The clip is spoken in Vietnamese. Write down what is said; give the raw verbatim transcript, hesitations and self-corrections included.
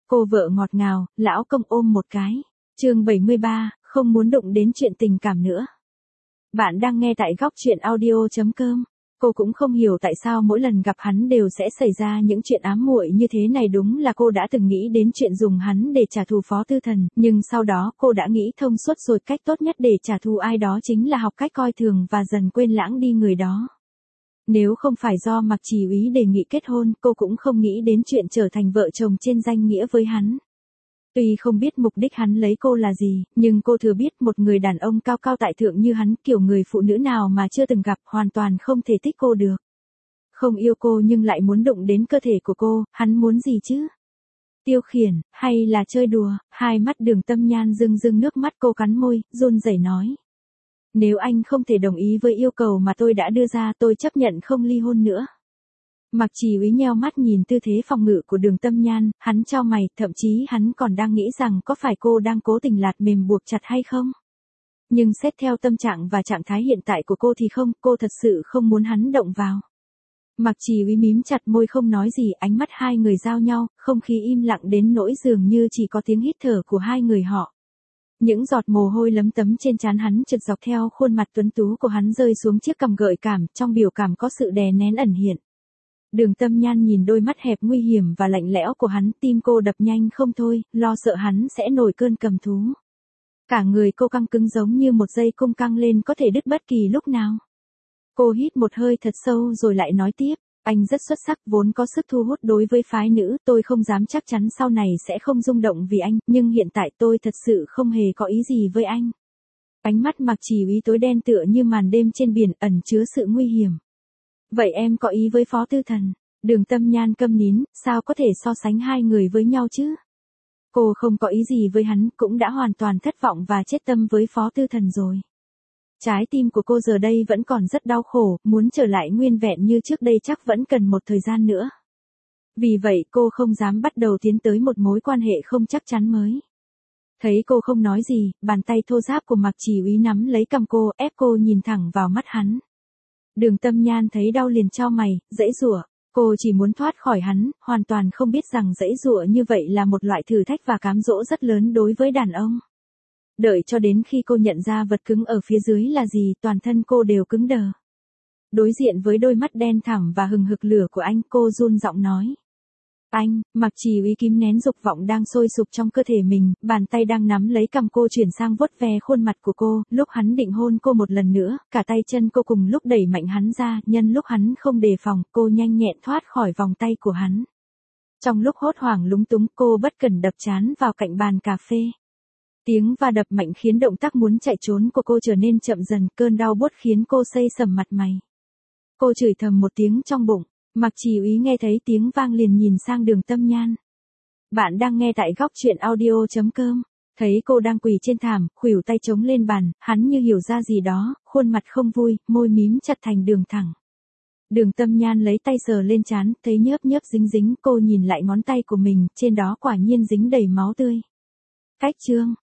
Cô vợ ngọt ngào, lão công ôm một cái. Chương bảy mươi ba, không muốn đụng đến chuyện tình cảm nữa. Bạn đang nghe tại góc truyện audio chấm com. Cô cũng không hiểu tại sao mỗi lần gặp hắn đều sẽ xảy ra những chuyện ám muội như thế này, đúng là cô đã từng nghĩ đến chuyện dùng hắn để trả thù Phó Tư Thần, nhưng sau đó cô đã nghĩ thông suốt rồi, cách tốt nhất để trả thù ai đó chính là học cách coi thường và dần quên lãng đi người đó. Nếu không phải do Mạc Chỉ Úy đề nghị kết hôn, cô cũng không nghĩ đến chuyện trở thành vợ chồng trên danh nghĩa với hắn. Tuy không biết mục đích hắn lấy cô là gì, nhưng cô thừa biết một người đàn ông cao cao tại thượng như hắn, kiểu người phụ nữ nào mà chưa từng gặp, hoàn toàn không thể thích cô được. Không yêu cô nhưng lại muốn đụng đến cơ thể của cô, hắn muốn gì chứ? Tiêu khiển, hay là chơi đùa? Hai mắt Đường Tâm Nhan rưng rưng nước mắt, cô cắn môi, run rẩy nói. Nếu anh không thể đồng ý với yêu cầu mà tôi đã đưa ra, tôi chấp nhận không ly hôn nữa. Mạc Chỉ Úy nheo mắt nhìn tư thế phòng ngự của Đường Tâm Nhan, hắn chau mày, thậm chí hắn còn đang nghĩ rằng có phải cô đang cố tình lạt mềm buộc chặt hay không. Nhưng xét theo tâm trạng và trạng thái hiện tại của cô thì không, cô thật sự không muốn hắn động vào. Mạc Chỉ Úy mím chặt môi không nói gì, ánh mắt hai người giao nhau, không khí im lặng đến nỗi dường như chỉ có tiếng hít thở của hai người họ. Những giọt mồ hôi lấm tấm trên trán hắn trượt dọc theo khuôn mặt tuấn tú của hắn rơi xuống chiếc cằm gợi cảm, trong biểu cảm có sự đè nén ẩn hiện. Đường Tâm Nhan nhìn đôi mắt hẹp nguy hiểm và lạnh lẽo của hắn, tim cô đập nhanh không thôi, lo sợ hắn sẽ nổi cơn cầm thú. Cả người cô căng cứng giống như một dây cung căng lên, có thể đứt bất kỳ lúc nào. Cô hít một hơi thật sâu rồi lại nói tiếp, anh rất xuất sắc, vốn có sức thu hút đối với phái nữ, tôi không dám chắc chắn sau này sẽ không rung động vì anh, nhưng hiện tại tôi thật sự không hề có ý gì với anh. Ánh mắt Mạc Chỉ Úy tối đen tựa như màn đêm trên biển, ẩn chứa sự nguy hiểm. Vậy em có ý với Phó Tư Thần? Đường Tâm Nhan câm nín, sao có thể so sánh hai người với nhau chứ? Cô không có ý gì với hắn, cũng đã hoàn toàn thất vọng và chết tâm với Phó Tư Thần rồi. Trái tim của cô giờ đây vẫn còn rất đau khổ, muốn trở lại nguyên vẹn như trước đây chắc vẫn cần một thời gian nữa. Vì vậy cô không dám bắt đầu tiến tới một mối quan hệ không chắc chắn mới. Thấy cô không nói gì, bàn tay thô ráp của Mạc Chỉ Úy nắm lấy cằm cô, ép cô nhìn thẳng vào mắt hắn. Đường Tâm Nhan thấy đau liền chau mày, giãy giụa. Cô chỉ muốn thoát khỏi hắn, hoàn toàn không biết rằng giãy giụa như vậy là một loại thử thách và cám dỗ rất lớn đối với đàn ông. Đợi cho đến khi cô nhận ra vật cứng ở phía dưới là gì, toàn thân cô đều cứng đờ. Đối diện với đôi mắt đen thẳm và hừng hực lửa của anh, cô run giọng nói. Anh, Mạc Chỉ Úy kìm nén dục vọng đang sôi sục trong cơ thể mình, bàn tay đang nắm lấy cằm cô chuyển sang vuốt ve khuôn mặt của cô, lúc hắn định hôn cô một lần nữa, cả tay chân cô cùng lúc đẩy mạnh hắn ra, nhân lúc hắn không đề phòng, cô nhanh nhẹn thoát khỏi vòng tay của hắn. Trong lúc hốt hoảng lúng túng, cô bất cẩn đập trán vào cạnh bàn cà phê. Tiếng va đập mạnh khiến động tác muốn chạy trốn của cô trở nên chậm dần, cơn đau buốt khiến cô xây sầm mặt mày. Cô chửi thầm một tiếng trong bụng. Mạc Chỉ Úy nghe thấy tiếng vang liền nhìn sang Đường Tâm Nhan. Bạn đang nghe tại góc truyện audio chấm com. Thấy cô đang quỳ trên thảm, khuỷu tay chống lên bàn, hắn như hiểu ra gì đó, khuôn mặt không vui, môi mím chặt thành đường thẳng. Đường Tâm Nhan lấy tay sờ lên trán, thấy nhớp nhớp dính dính, cô nhìn lại ngón tay của mình, trên đó quả nhiên dính đầy máu tươi. Cách chương